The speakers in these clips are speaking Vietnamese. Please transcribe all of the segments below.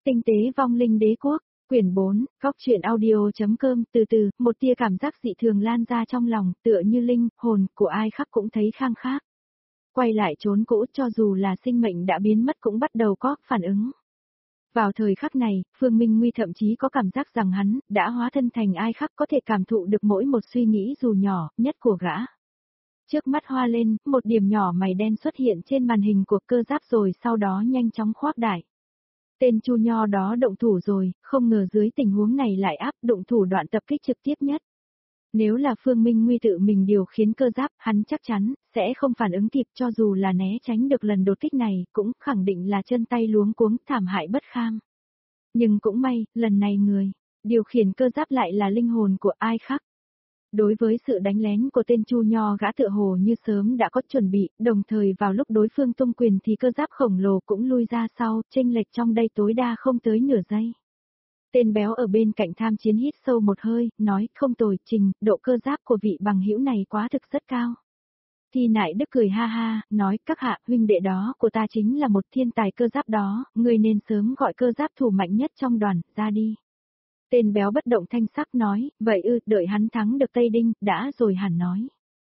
Tinh tế vong linh đế quốc, quyển 4, góc truyện audio.com. Từ từ, một tia cảm giác dị thường lan ra trong lòng, tựa như linh hồn của ai khác cũng thấy khang khác. Quay lại chốn cũ, cho dù là sinh mệnh đã biến mất cũng bắt đầu có phản ứng. Vào thời khắc này, Phương Minh Nguy thậm chí có cảm giác rằng hắn đã hóa thân thành ai khác, có thể cảm thụ được mỗi một suy nghĩ dù nhỏ nhất của gã. Trước mắt hoa lên, một điểm nhỏ mày đen xuất hiện trên màn hình của cơ giáp rồi sau đó nhanh chóng khoác đại. Tên Chu Nho đó động thủ rồi, không ngờ dưới tình huống này lại áp dụng thủ đoạn tập kích trực tiếp nhất. Nếu là Phương Minh Nguy tự mình điều khiển cơ giáp, hắn chắc chắn sẽ không phản ứng kịp, cho dù là né tránh được lần đột kích này, cũng khẳng định là chân tay luống cuống, thảm hại bất kham. Nhưng cũng may, lần này người điều khiển cơ giáp lại là linh hồn của ai khác. Đối với sự đánh lén của tên Chu Nho, gã tựa hồ như sớm đã có chuẩn bị, đồng thời vào lúc đối phương tung quyền thì cơ giáp khổng lồ cũng lui ra sau, chênh lệch trong đây tối đa không tới nửa giây. Tên béo ở bên cạnh tham chiến hít sâu một hơi, nói, không tồi, Trình, độ cơ giáp của vị bằng hữu này quá thực rất cao. Thi Nại Đức cười ha ha, nói, các hạ, huynh đệ đó của ta chính là một thiên tài cơ giáp đó, người nên sớm gọi cơ giáp thủ mạnh nhất trong đoàn, ra đi. Tên béo bất động thanh sắc nói, vậy đợi hắn thắng được Tây Đinh, đã rồi hẳn nói.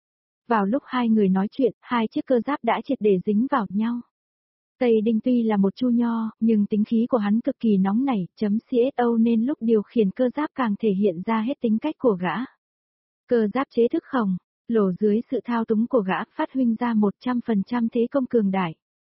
Vào lúc hai người nói chuyện, hai chiếc cơ giáp đã triệt để dính vào nhau. Tây Đinh tuy là một Chu Nho, nhưng tính khí của hắn cực kỳ nóng nảy, CSO nên lúc điều khiển cơ giáp càng thể hiện ra hết tính cách của gã. Cơ giáp chế thức khổng, lồ dưới sự thao túng của gã phát huy ra 100% thế công cường đại.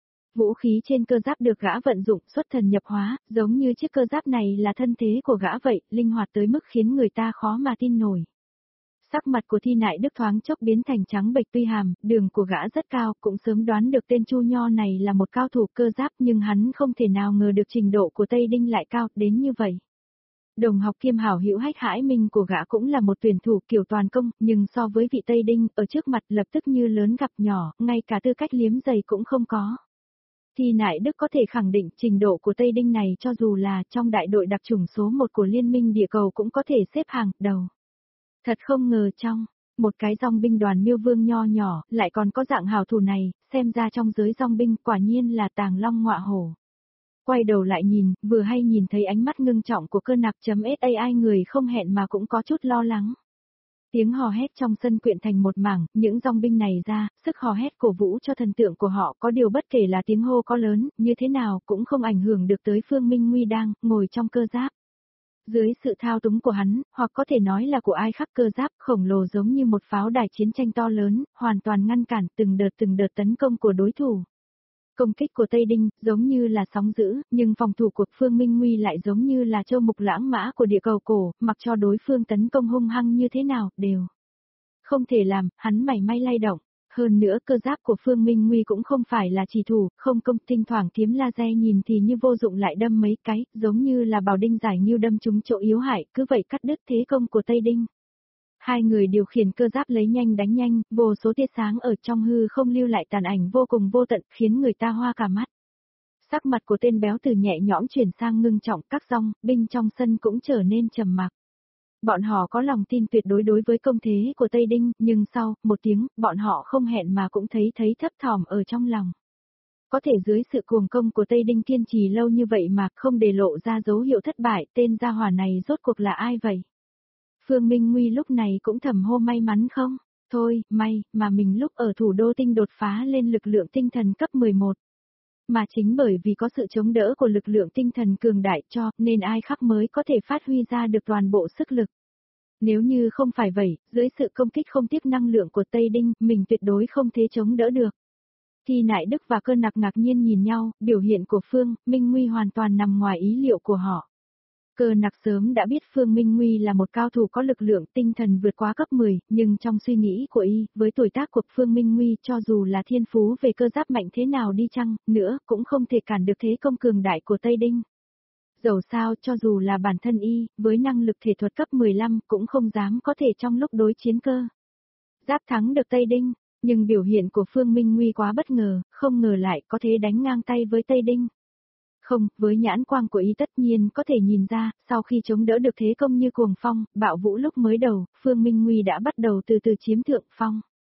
Vũ khí trên cơ giáp được gã vận dụng xuất thần nhập hóa, giống như chiếc cơ giáp này là thân thế của gã vậy, linh hoạt tới mức khiến người ta khó mà tin nổi. Sắc mặt của Thi Nại Đức thoáng chốc biến thành trắng bệch, tuy hàm đường của gã rất cao, cũng sớm đoán được tên Chu Nho này là một cao thủ cơ giáp, nhưng hắn không thể nào ngờ được trình độ của Tây Đinh lại cao đến như vậy. Đồng học kiêm hảo hữu Hách Hải Minh của gã cũng là một tuyển thủ kiểu toàn công, nhưng so với vị Tây Đinh, ở trước mặt lập tức như lớn gặp nhỏ, ngay cả tư cách liếm giày cũng không có. Thi Nại Đức có thể khẳng định trình độ của Tây Đinh này cho dù là trong đại đội đặc chủng số 1 của Liên minh địa cầu cũng có thể xếp hàng đầu. Thật không ngờ trong một cái dòng binh đoàn miêu vương nho nhỏ lại còn có dạng hảo thủ này, xem ra trong giới dòng binh quả nhiên là tàng long ngọa hổ. Quay đầu lại nhìn, vừa hay nhìn thấy ánh mắt ngưng trọng của cơ nặc.sai, người không hẹn mà cũng có chút lo lắng. Tiếng hò hét trong sân quyện thành một mảng, những dòng binh này ra, sức hò hét cổ vũ cho thần tượng của họ, có điều bất kể là tiếng hô có lớn, như thế nào cũng không ảnh hưởng được tới Phương Minh Nguy đang ngồi trong cơ giáp. Dưới sự thao túng của hắn, hoặc có thể nói là của ai khác, cơ giáp khổng lồ giống như một pháo đài chiến tranh to lớn, hoàn toàn ngăn cản từng đợt tấn công của đối thủ. Công kích của Tây Đinh giống như là sóng dữ, nhưng phòng thủ của Phương Minh Nguy lại giống như là châu mục lãng mã của địa cầu cổ, mặc cho đối phương tấn công hung hăng như thế nào, đều không thể làm hắn mảy may lay động. Hơn nữa cơ giáp của Phương Minh Nguy cũng không phải là chỉ thủ, không công, thỉnh thoảng tiếm laser nhìn thì như vô dụng lại đâm mấy cái, giống như là bảo đinh giải ngưu đâm trúng chỗ yếu hại, cứ vậy cắt đứt thế công của Tây Đinh. Hai người điều khiển cơ giáp lấy nhanh đánh nhanh, vô số tia sáng ở trong hư không lưu lại tàn ảnh vô cùng vô tận, khiến người ta hoa cả mắt. Sắc mặt của tên béo từ nhẹ nhõm chuyển sang ngưng trọng, các dòng binh trong sân cũng trở nên trầm mặc. Bọn họ có lòng tin tuyệt đối đối với công thế của Tây Đinh, nhưng sau một tiếng, bọn họ không hẹn mà cũng thấy thấp thỏm ở trong lòng. Có thể dưới sự cuồng công của Tây Đinh kiên trì lâu như vậy mà không để lộ ra dấu hiệu thất bại, tên gia hỏa này rốt cuộc là ai vậy? Phương Minh Nguy lúc này cũng thầm hô may mắn không? Thôi, may, mà mình lúc ở thủ đô tinh đột phá lên lực lượng tinh thần cấp 11. Mà chính bởi vì có sự chống đỡ của lực lượng tinh thần cường đại cho, nên ai khác mới có thể phát huy ra được toàn bộ sức lực. Nếu như không phải vậy, dưới sự công kích không tiếc năng lượng của Tây Đinh, mình tuyệt đối không thể chống đỡ được. Thi Nại Đức và Cơ Nặc ngạc nhiên nhìn nhau, biểu hiện của Phương Minh Nguy hoàn toàn nằm ngoài ý liệu của họ. Cơ Nặc sớm đã biết Phương Minh Nguy là một cao thủ có lực lượng tinh thần vượt quá cấp 10, nhưng trong suy nghĩ của y, với tuổi tác của Phương Minh Nguy cho dù là thiên phú về cơ giáp mạnh thế nào đi chăng, nữa cũng không thể cản được thế công cường đại của Tây Đinh. Dẫu sao cho dù là bản thân y, với năng lực thể thuật cấp 15 cũng không dám có thể trong lúc đối chiến cơ giáp thắng được Tây Đinh, nhưng biểu hiện của Phương Minh Nguy quá bất ngờ, không ngờ lại có thể đánh ngang tay với Tây Đinh. Không, với nhãn quang của y tất nhiên có thể nhìn ra, sau khi chống đỡ được thế công như cuồng phong, bạo vũ lúc mới đầu, Phương Minh Nguy đã bắt đầu từ từ chiếm thượng phong.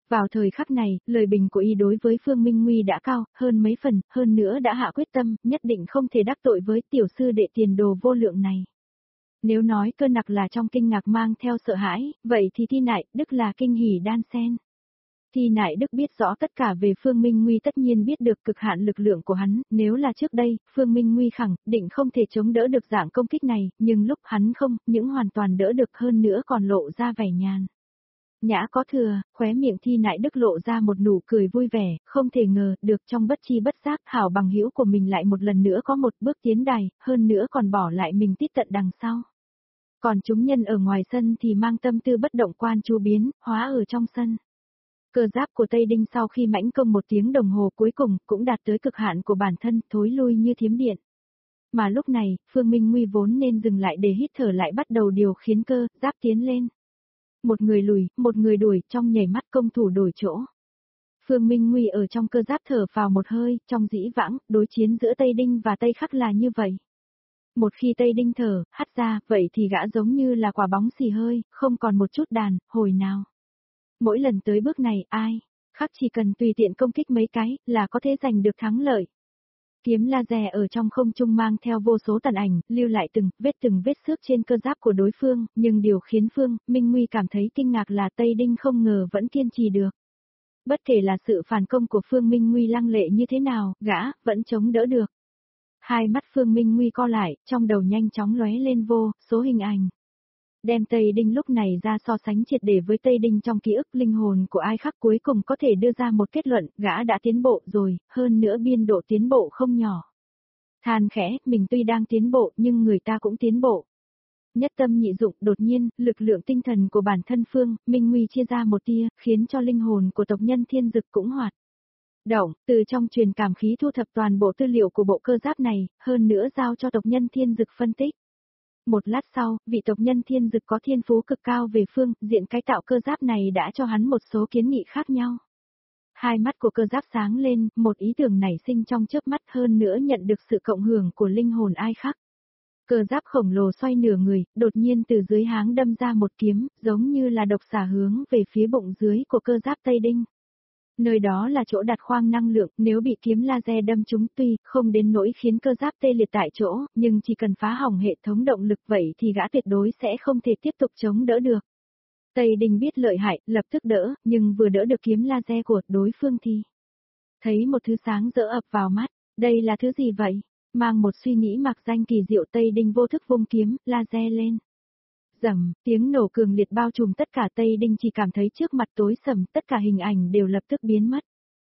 Vào thời khắc này, lời bình của y đối với Phương Minh Nguy đã cao hơn mấy phần, hơn nữa đã hạ quyết tâm, nhất định không thể đắc tội với tiểu sư đệ tiền đồ vô lượng này. Nếu nói Cơ Nặc là trong kinh ngạc mang theo sợ hãi, vậy thì Thi Nại Đức là kinh hỉ đan xen. Thi Nại Đức biết rõ tất cả về Phương Minh Nguy, tất nhiên biết được cực hạn lực lượng của hắn, nếu là trước đây, Phương Minh Nguy khẳng định không thể chống đỡ được dạng công kích này, nhưng lúc hắn không, những hoàn toàn đỡ được, hơn nữa còn lộ ra vẻ nhàn nhã có thừa, khóe miệng Thi Nại Đức lộ ra một nụ cười vui vẻ, không thể ngờ được trong bất chi bất giác hảo bằng hữu của mình lại một lần nữa có một bước tiến đài, hơn nữa còn bỏ lại mình tít tận đằng sau. Còn chúng nhân ở ngoài sân thì mang tâm tư bất động quan chú biến, hóa ở trong sân. Cơ giáp của Tây Đinh sau khi mãnh công 1 tiếng đồng hồ cuối cùng cũng đạt tới cực hạn của bản thân, thối lui như thiểm điện. Mà lúc này, Phương Minh Nguy vốn nên dừng lại để hít thở lại bắt đầu điều khiển cơ giáp tiến lên. Một người lùi, một người đuổi, trong nhảy mắt công thủ đổi chỗ. Phương Minh Nguy ở trong cơ giáp thở vào một hơi, trong dĩ vãng, đối chiến giữa Tây Đinh và Tây Khắc là như vậy. Một khi Tây Đinh thở, hắt ra, vậy thì gã giống như là quả bóng xì hơi, không còn một chút đàn, hồi nào. Mỗi lần tới bước này, ai, Khắc chỉ cần tùy tiện công kích mấy cái, là có thể giành được thắng lợi. Kiếm laser ở trong không trung mang theo vô số tàn ảnh, lưu lại từng vết xước trên cơ giáp của đối phương, nhưng điều khiến Phương Minh Nguy cảm thấy kinh ngạc là Tây Đinh không ngờ vẫn kiên trì được. Bất kể là sự phản công của Phương Minh Nguy lăng lệ như thế nào, gã vẫn chống đỡ được. Hai mắt Phương Minh Nguy co lại, trong đầu nhanh chóng lóe lên vô số hình ảnh. Đem Tây Đinh lúc này ra so sánh triệt để với Tây Đinh trong ký ức, linh hồn của Ai Khắc cuối cùng có thể đưa ra một kết luận, gã đã tiến bộ rồi, hơn nữa biên độ tiến bộ không nhỏ. Than khẽ, mình tuy đang tiến bộ nhưng người ta cũng tiến bộ. Nhất tâm nhị dụng, đột nhiên, lực lượng tinh thần của bản thân Phương Minh Nguy chia ra một tia, khiến cho linh hồn của tộc nhân Thiên Dực cũng hoạt động, từ trong truyền cảm khí thu thập toàn bộ tư liệu của bộ cơ giáp này, hơn nữa giao cho tộc nhân Thiên Dực phân tích. Một lát sau, vị tộc nhân Thiên Dực có thiên phú cực cao về phương diện cái tạo cơ giáp này đã cho hắn một số kiến nghị khác nhau. Hai mắt của cơ giáp sáng lên, một ý tưởng nảy sinh trong chớp mắt, hơn nữa nhận được sự cộng hưởng của linh hồn Ai Khắc. Cơ giáp khổng lồ xoay nửa người, đột nhiên từ dưới háng đâm ra một kiếm, giống như là độc xà hướng về phía bụng dưới của cơ giáp Tây Đinh. Nơi đó là chỗ đặt khoang năng lượng, nếu bị kiếm laser đâm trúng tuy không đến nỗi khiến cơ giáp tê liệt tại chỗ, nhưng chỉ cần phá hỏng hệ thống động lực vậy thì gã tuyệt đối sẽ không thể tiếp tục chống đỡ được. Tây Đinh biết lợi hại, lập tức đỡ, nhưng vừa đỡ được kiếm laser của đối phương thì thấy một thứ sáng rỡ ập vào mắt, đây là thứ gì vậy? Mang một suy nghĩ mạc danh kỳ diệu, Tây Đinh vô thức vung kiếm laser lên. Rầm, tiếng nổ cường liệt bao trùm tất cả, Tây Đinh chỉ cảm thấy trước mặt tối sầm, tất cả hình ảnh đều lập tức biến mất.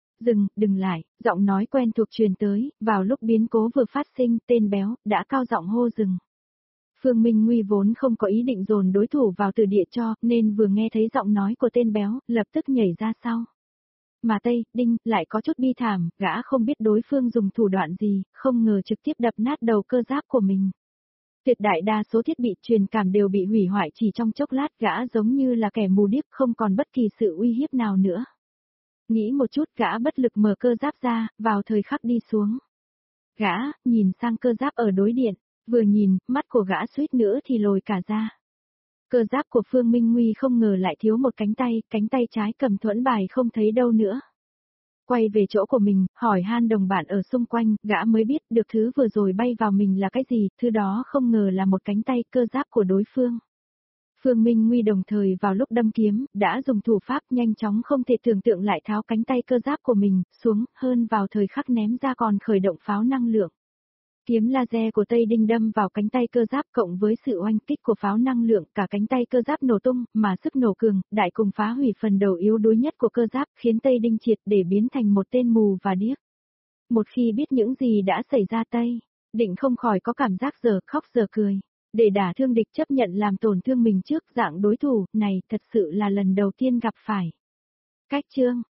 Đừng lại, giọng nói quen thuộc truyền tới, vào lúc biến cố vừa phát sinh, tên béo đã cao giọng hô dừng. Phương Minh Nguy vốn không có ý định dồn đối thủ vào từ địa cho, nên vừa nghe thấy giọng nói của tên béo, lập tức nhảy ra sau. Mà Tây Đinh lại có chút bi thảm, gã không biết đối phương dùng thủ đoạn gì, không ngờ trực tiếp đập nát đầu cơ giáp của mình. Tuyệt đại đa số thiết bị truyền cảm đều bị hủy hoại chỉ trong chốc lát, gã giống như là kẻ mù điếc, không còn bất kỳ sự uy hiếp nào nữa. Nghĩ một chút, gã bất lực mở cơ giáp ra, vào thời khắc đi xuống. Gã nhìn sang cơ giáp ở đối diện, vừa nhìn, mắt của gã suýt nữa thì lồi cả ra. Cơ giáp của Phương Minh Nguy không ngờ lại thiếu một cánh tay trái cầm thuẫn bài không thấy đâu nữa. Quay về chỗ của mình, hỏi han đồng bạn ở xung quanh, gã mới biết được thứ vừa rồi bay vào mình là cái gì, thứ đó không ngờ là một cánh tay cơ giáp của đối phương. Phương Minh Nguy đồng thời vào lúc đâm kiếm, đã dùng thủ pháp nhanh chóng không thể tưởng tượng lại tháo cánh tay cơ giáp của mình xuống, hơn vào thời khắc ném ra còn khởi động pháo năng lượng. Kiếm laser của Tây Đinh đâm vào cánh tay cơ giáp cộng với sự oanh kích của pháo năng lượng, cả cánh tay cơ giáp nổ tung, mà sức nổ cường, đại cùng phá hủy phần đầu yếu đuối nhất của cơ giáp, khiến Tây Đinh triệt để biến thành một tên mù và điếc. Một khi biết những gì đã xảy ra, Tây Định không khỏi có cảm giác giờ khóc giờ cười. Để đả thương địch chấp nhận làm tổn thương mình trước dạng đối thủ, này thật sự là lần đầu tiên gặp phải. Cách chương